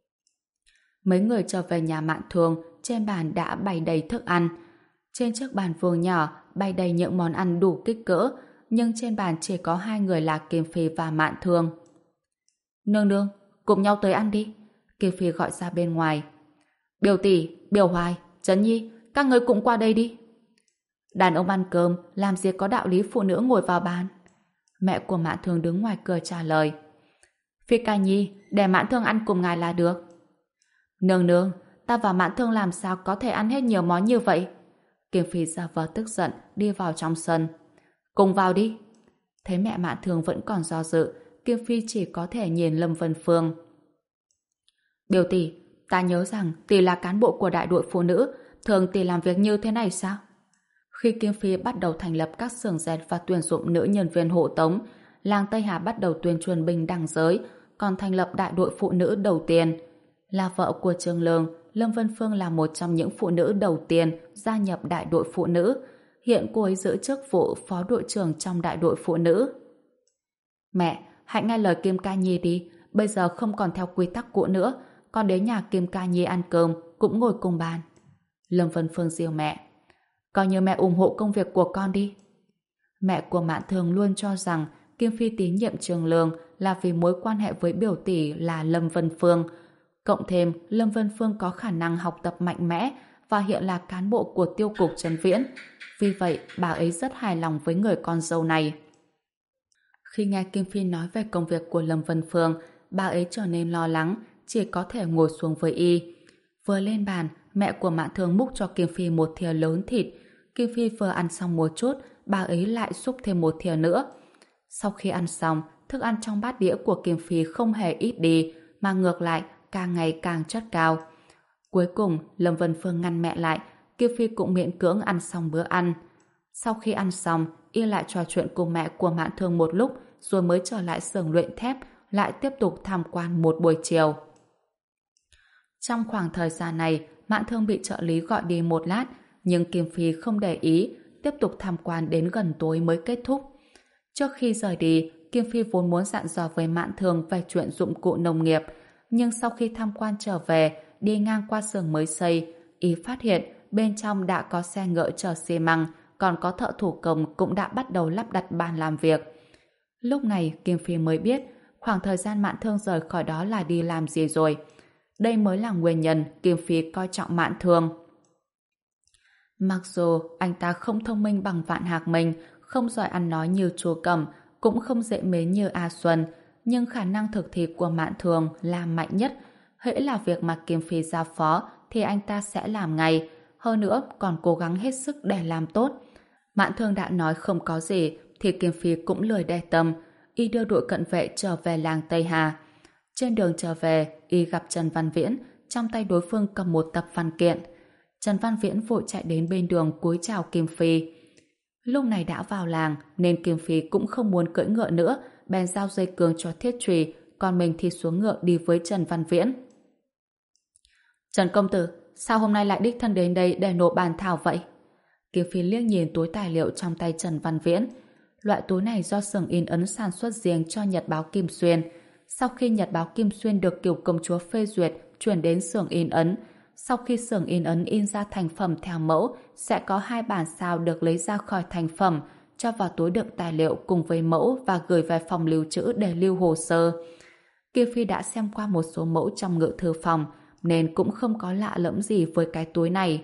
Mấy người trở về nhà Mạn Thường, trên bàn đã bày đầy thức ăn. Trên chiếc bàn vuông nhỏ bày đầy những món ăn đủ kích cỡ, nhưng trên bàn chỉ có hai người là Kim Phi và Mạn Thường. Nương nương, cùng nhau tới ăn đi. Kim Phi gọi ra bên ngoài. Biểu tỷ, Biểu Hoài, Trấn Nhi, các người cũng qua đây đi. Đàn ông ăn cơm, làm gì có đạo lý phụ nữ ngồi vào bàn. Mẹ của Mạn Thường đứng ngoài cười trả lời. Phi Ca Nhi, để Mạn Thương ăn cùng ngài là được. Nương nương, ta và Mạn Thương làm sao có thể ăn hết nhiều món như vậy? Kim Phi giả vờ tức giận, đi vào trong sân. Cùng vào đi. Thấy mẹ Mạn Thương vẫn còn do dự, Kim Phi chỉ có thể nhìn Lâm Vân Phương. Biểu tỷ, ta nhớ rằng tỷ là cán bộ của đại đội phụ nữ, thường tỷ làm việc như thế này sao? Khi Kim Phi bắt đầu thành lập các xưởng dệt và tuyển dụng nữ nhân viên hộ tống, làng Tây Hà bắt đầu tuyên truyền bình đẳng giới, còn thành lập đại đội phụ nữ đầu tiên. Là vợ của Trường Lương, Lâm Vân Phương là một trong những phụ nữ đầu tiên gia nhập đại đội phụ nữ. Hiện cô ấy giữ chức vụ phó đội trưởng trong đại đội phụ nữ. Mẹ, hãy nghe lời Kim Ca Nhi đi, bây giờ không còn theo quy tắc cũ nữa, con đến nhà Kim Ca Nhi ăn cơm, cũng ngồi cùng bàn. Lâm Vân Phương dìu mẹ. Coi như mẹ ủng hộ công việc của con đi. Mẹ của Mạn Thường luôn cho rằng Kim Phi tín nhiệm Trường Lương là vì mối quan hệ với biểu tỷ là Lâm Vân Phương. Cộng thêm, Lâm Vân Phương có khả năng học tập mạnh mẽ và hiện là cán bộ của tiêu cục Trấn Viễn. Vì vậy, bà ấy rất hài lòng với người con dâu này. Khi nghe Kim Phi nói về công việc của Lâm Vân Phương, bà ấy trở nên lo lắng, chỉ có thể ngồi xuống với y. Vừa lên bàn, mẹ của Mạn Thường múc cho Kim Phi một thìa lớn thịt. Kim Phi vừa ăn xong một chút, bà ấy lại xúc thêm một thìa nữa. Sau khi ăn xong, thức ăn trong bát đĩa của Kim Phi không hề ít đi, mà ngược lại càng ngày càng chất cao. Cuối cùng, Lâm Vân Phương ngăn mẹ lại, Kim Phi cũng miễn cưỡng ăn xong bữa ăn. Sau khi ăn xong, y lại trò chuyện cùng mẹ của Mạn Thương một lúc, rồi mới trở lại xưởng luyện thép, lại tiếp tục tham quan một buổi chiều. Trong khoảng thời gian này, Mạn Thương bị trợ lý gọi đi một lát, nhưng Kim Phi không để ý, tiếp tục tham quan đến gần tối mới kết thúc. Trước khi rời đi, Kim Phi vốn muốn dặn dò với Mạn Thương về chuyện dụng cụ nông nghiệp, nhưng sau khi tham quan trở về, đi ngang qua xưởng mới xây, y phát hiện bên trong đã có xe ngựa chở xi măng, còn có thợ thủ công cũng đã bắt đầu lắp đặt bàn làm việc. Lúc này Kim Phi mới biết khoảng thời gian Mạn Thương rời khỏi đó là đi làm gì rồi. Đây mới là nguyên nhân Kim Phi coi trọng Mạn Thương. Mặc dù anh ta không thông minh bằng Vạn Hạc Minh, không giỏi ăn nói như Chu Cẩm, cũng không dễ mến như A Xuân, nhưng khả năng thực thi của Mạn Thương là mạnh nhất. Hễ là việc mà Kim Phi giao phó thì anh ta sẽ làm ngay, hơn nữa còn cố gắng hết sức để làm tốt. Mạn Thương đã nói không có gì thì Kim Phi cũng lười để tâm. Y đưa đội cận vệ trở về làng Tây Hà. Trên đường trở về, y gặp Trần Văn Viễn, trong tay đối phương cầm một tập văn kiện. Trần Văn Viễn vội chạy đến bên đường cúi chào Kim Phi. Lúc này đã vào làng nên Kim Phi cũng không muốn cưỡi ngựa nữa, bèn giao dây cương cho Thiết Trùy, còn mình thì xuống ngựa đi với Trần Văn Viễn. Trần công tử, sao hôm nay lại đích thân đến đây để nộp bản thảo vậy? Kim Phi liếc nhìn túi tài liệu trong tay Trần Văn Viễn. Loại túi này do xưởng in ấn sản xuất riêng cho Nhật báo Kim Xuyên. Sau khi Nhật báo Kim Xuyên được Kiều công chúa phê duyệt, chuyển đến xưởng in ấn. Sau khi xưởng in ấn in ra thành phẩm theo mẫu, sẽ có hai bản sao được lấy ra khỏi thành phẩm, cho vào túi đựng tài liệu cùng với mẫu và gửi về phòng lưu trữ để lưu hồ sơ. Kim Phi đã xem qua một số mẫu trong ngự thư phòng, nên cũng không có lạ lẫm gì với cái túi này.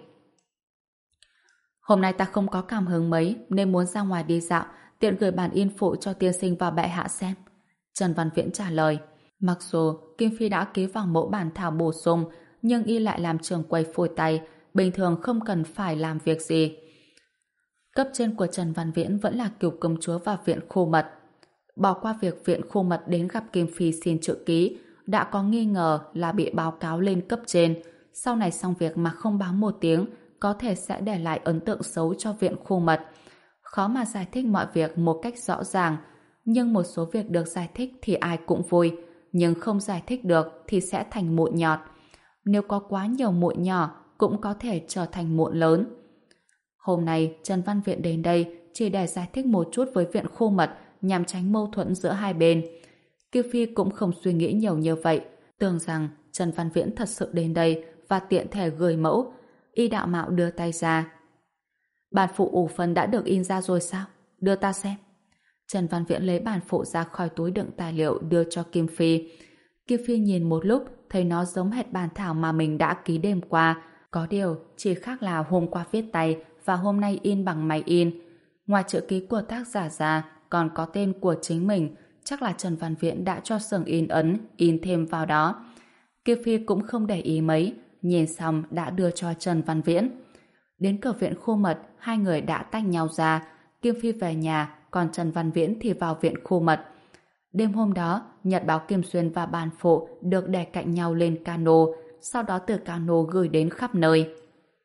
Hôm nay ta không có cảm hứng mấy, nên muốn ra ngoài đi dạo, tiện gửi bản in phụ cho tiên sinh và bệ hạ xem. Trần Văn Viễn trả lời. Mặc dù Kim Phi đã ký vào mẫu bản thảo bổ sung, nhưng y lại làm trưởng quầy phủi tay, bình thường không cần phải làm việc gì. Cấp trên của Trần Văn Viễn vẫn là Kiều công chúa và viện khu mật. Bỏ qua việc viện khu mật đến gặp Kim Phi xin chữ ký, đã có nghi ngờ là bị báo cáo lên cấp trên. Sau này xong việc mà không báo một tiếng, có thể sẽ để lại ấn tượng xấu cho viện khu mật. Khó mà giải thích mọi việc một cách rõ ràng, nhưng một số việc được giải thích thì ai cũng vui, nhưng không giải thích được thì sẽ thành mụn nhọt. Nếu có quá nhiều mụn nhỏ, cũng có thể trở thành mụn lớn. Hôm nay, Trần Văn Viễn đến đây chỉ để giải thích một chút với viện khu mật nhằm tránh mâu thuẫn giữa hai bên. Kim Phi cũng không suy nghĩ nhiều như vậy, tưởng rằng Trần Văn Viễn thật sự đến đây và tiện thể gửi mẫu. Y đạo mạo đưa tay ra. Bản phụ ủ phần đã được in ra rồi sao? Đưa ta xem. Trần Văn Viễn lấy bản phụ ra khỏi túi đựng tài liệu đưa cho Kim Phi. Kim Phi nhìn một lúc, thấy nó giống hệt bản thảo mà mình đã ký đêm qua. Có điều, chỉ khác là hôm qua viết tay và hôm nay in bằng máy in. Ngoài chữ ký của tác giả ra, còn có tên của chính mình. Chắc là Trần Văn Viễn đã cho xưởng in ấn, in thêm vào đó. Kim Phi cũng không để ý mấy, nhìn xong đã đưa cho Trần Văn Viễn. Đến cửa viện khu mật, hai người đã tách nhau ra. Kim Phi về nhà, còn Trần Văn Viễn thì vào viện khu mật. Đêm hôm đó, Nhật báo Kim Xuyên và bản phụ được đè cạnh nhau lên cano, sau đó từ cano gửi đến khắp nơi.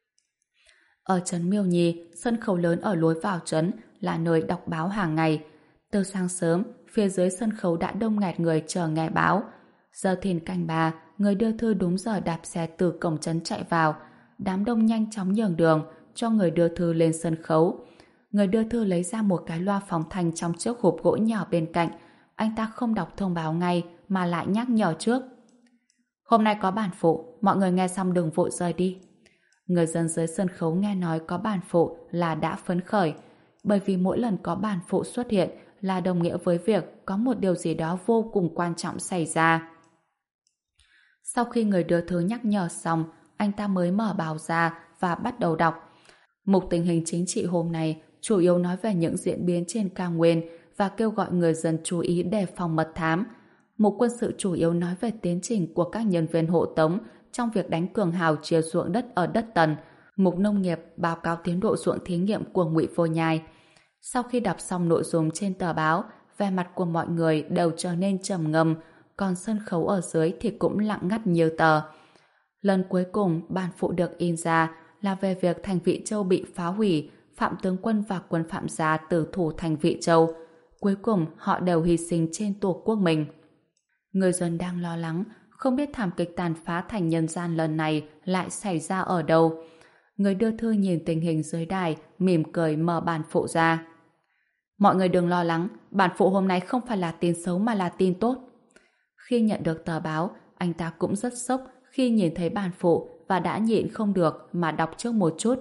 Ở trấn Miêu Nhi, sân khấu lớn ở lối vào trấn là nơi đọc báo hàng ngày. Từ sáng sớm, phía dưới sân khấu đã đông nghẹt người chờ nghe báo. Giờ thìn canh ba, người đưa thư đúng giờ đạp xe từ cổng trấn chạy vào. Đám đông nhanh chóng nhường đường cho người đưa thư lên sân khấu. Người đưa thư lấy ra một cái loa phóng thanh trong chiếc hộp gỗ nhỏ bên cạnh. Anh ta không đọc thông báo ngay mà lại nhắc nhở trước. Hôm nay có bản phụ, mọi người nghe xong đừng vội rời đi. Người dân dưới sân khấu nghe nói có bản phụ là đã phấn khởi, bởi vì mỗi lần có bản phụ xuất hiện là đồng nghĩa với việc có một điều gì đó vô cùng quan trọng xảy ra. Sau khi người đưa thư nhắc nhở xong, anh ta mới mở báo ra và bắt đầu đọc. Mục tình hình chính trị hôm nay chủ yếu nói về những diễn biến trên cao nguyên và kêu gọi người dân chú ý đề phòng mật thám. Mục quân sự chủ yếu nói về tiến trình của các nhân viên hộ tống trong việc đánh cường hào chia ruộng đất ở đất Tần. Mục Nông nghiệp báo cáo tiến độ ruộng thí nghiệm của Ngụy Vô Nhai. Sau khi đọc xong nội dung trên tờ báo, vẻ mặt của mọi người đều trở nên trầm ngâm, còn sân khấu ở dưới thì cũng lặng ngắt như tờ. Lần cuối cùng bản phụ được in ra là về việc thành Vị Châu bị phá hủy, Phạm tướng quân và quân Phạm gia tử thủ thành Vị Châu. Cuối cùng họ đều hy sinh trên tổ quốc mình. Người dân đang lo lắng, không biết thảm kịch tàn phá thành nhân gian lần này lại xảy ra ở đâu. Người đưa thư nhìn tình hình dưới đài, mỉm cười mở bản phụ ra. Mọi người đừng lo lắng, bản phụ hôm nay không phải là tin xấu mà là tin tốt. Khi nhận được tờ báo, anh ta cũng rất sốc khi nhìn thấy bản phụ và đã nhịn không được mà đọc trước một chút.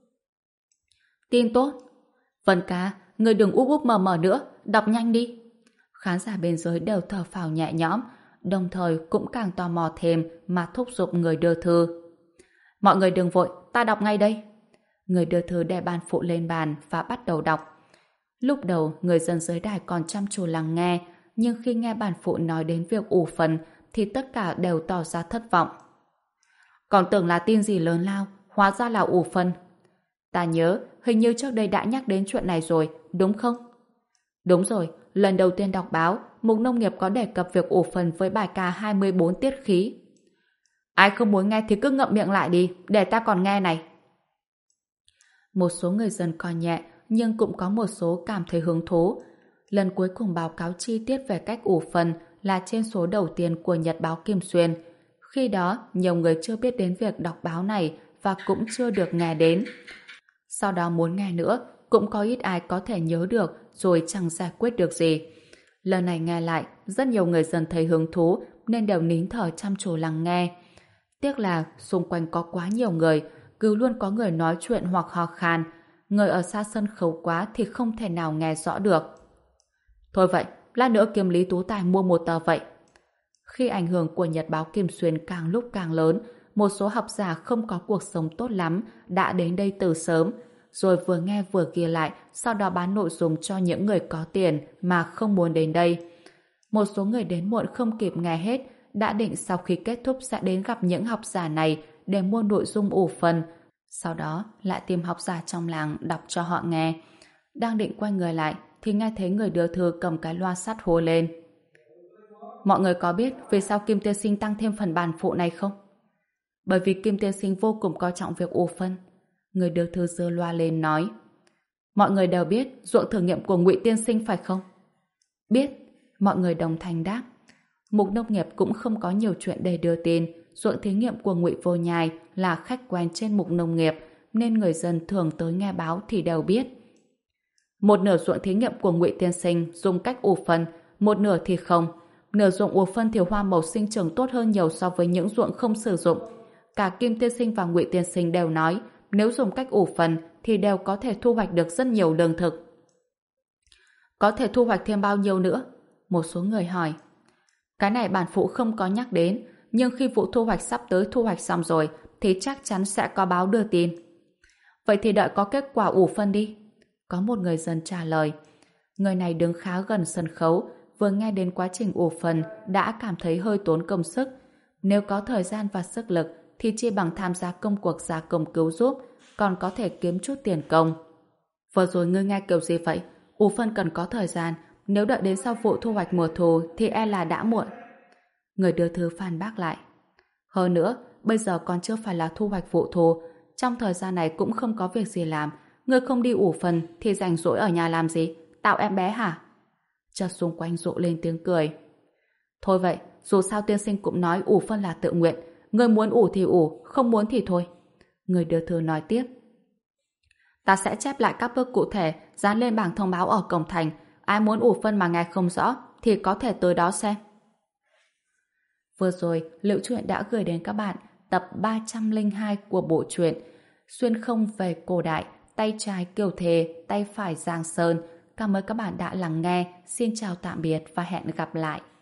Tin tốt? Vân ca, người đừng úp úp mờ mờ nữa, đọc nhanh đi. Khán giả bên dưới đều thở phào nhẹ nhõm, đồng thời cũng càng tò mò thêm mà thúc giục người đưa thư. Mọi người đừng vội, ta đọc ngay đây. Người đưa thư đè bản phụ lên bàn và bắt đầu đọc. Lúc đầu, người dân dưới đài còn chăm chú lắng nghe, nhưng khi nghe bản phụ nói đến việc ủ phần thì tất cả đều tỏ ra thất vọng. Còn tưởng là tin gì lớn lao, hóa ra là ủ phần. Ta nhớ, hình như trước đây đã nhắc đến chuyện này rồi, đúng không? Đúng rồi, lần đầu tiên đọc báo, Mục Nông nghiệp có đề cập việc ủ phần với bài ca hai mươi bốn tiết khí. Ai không muốn nghe thì cứ ngậm miệng lại đi, để ta còn nghe này. Một số người dân coi nhẹ, nhưng cũng có một số cảm thấy hứng thú. Lần cuối cùng báo cáo chi tiết về cách ủ phần là trên số đầu tiên của Nhật báo Kim Xuyên. Khi đó, nhiều người chưa biết đến việc đọc báo này và cũng chưa được nghe đến. Sau đó muốn nghe nữa, cũng có ít ai có thể nhớ được rồi chẳng giải quyết được gì. Lần này nghe lại, rất nhiều người dân thấy hứng thú nên đều nín thở chăm chú lắng nghe. Tiếc là xung quanh có quá nhiều người, cứ luôn có người nói chuyện hoặc ho khan. Người ở xa sân khấu quá thì không thể nào nghe rõ được. Thôi vậy, lát nữa kiếm Lý Tú Tài mua một tờ vậy. Khi ảnh hưởng của Nhật báo Kim Xuyên càng lúc càng lớn, một số học giả không có cuộc sống tốt lắm đã đến đây từ sớm, rồi vừa nghe vừa ghi lại, sau đó bán nội dung cho những người có tiền mà không muốn đến đây. Một số người đến muộn không kịp nghe hết, đã định sau khi kết thúc sẽ đến gặp những học giả này để mua nội dung ủ phần, sau đó lại tìm học giả trong làng đọc cho họ nghe. Đang định quay người lại thì nghe thấy người đưa thư cầm cái loa sắt hô lên. Mọi người có biết vì sao Kim Tiên Sinh tăng thêm phần bản phụ này không? Bởi vì Kim Tiên Sinh vô cùng coi trọng việc ủ phân. Người đưa thư giơ loa lên nói. Mọi người đều biết ruộng thử nghiệm của Ngụy Tiên Sinh phải không? Biết. Mọi người đồng thanh đáp. Mục Nông nghiệp cũng không có nhiều chuyện để đưa tin. Ruộng thí nghiệm của Ngụy Vô Nhai là khách quen trên Mục Nông nghiệp, nên người dân thường tới nghe báo thì đều biết. Một nửa ruộng thí nghiệm của Ngụy Tiên Sinh dùng cách ủ phân, một nửa thì không. Nửa ruộng ủ phân thì hoa màu sinh trưởng tốt hơn nhiều so với những ruộng không sử dụng. Cả Kim Tiên Sinh và Ngụy Tiên Sinh đều nói nếu dùng cách ủ phân thì đều có thể thu hoạch được rất nhiều lương thực. Có thể thu hoạch thêm bao nhiêu nữa? Một số người hỏi. Cái này bản phụ không có nhắc đến, nhưng khi vụ thu hoạch sắp tới thu hoạch xong rồi thì chắc chắn sẽ có báo đưa tin. Vậy thì đợi có kết quả ủ phân đi. Có một người dân trả lời. Người này đứng khá gần sân khấu, vừa nghe đến quá trình ủ phân đã cảm thấy hơi tốn công sức. Nếu có thời gian và sức lực thì chỉ bằng tham gia công cuộc gia công cứu giúp, còn có thể kiếm chút tiền công. Vừa rồi ngươi nghe kiểu gì vậy? Ủ phân cần có thời gian, nếu đợi đến sau vụ thu hoạch mùa thu thì e là đã muộn. Người đưa thư phản bác lại. Hơn nữa, bây giờ còn chưa phải là thu hoạch vụ thu, trong thời gian này cũng không có việc gì làm. Ngươi không đi ủ phân thì rảnh rỗi ở nhà làm gì? Tạo em bé hả? Chợt xung quanh rộ lên tiếng cười. Thôi vậy, dù sao tiên sinh cũng nói ủ phân là tự nguyện. Ngươi muốn ủ thì ủ, không muốn thì thôi. Người đưa thư nói tiếp. Ta sẽ chép lại các bước cụ thể, dán lên bảng thông báo ở cổng thành. Ai muốn ủ phân mà nghe không rõ thì có thể tới đó xem. Vừa rồi, Liệu Truyện đã gửi đến các bạn tập ba trăm lẻ hai của bộ truyện Xuyên không về cổ đại, tay trái Kiều Thề, tay phải Giang Sơn. Cảm ơn các bạn đã lắng nghe. Xin chào tạm biệt và hẹn gặp lại.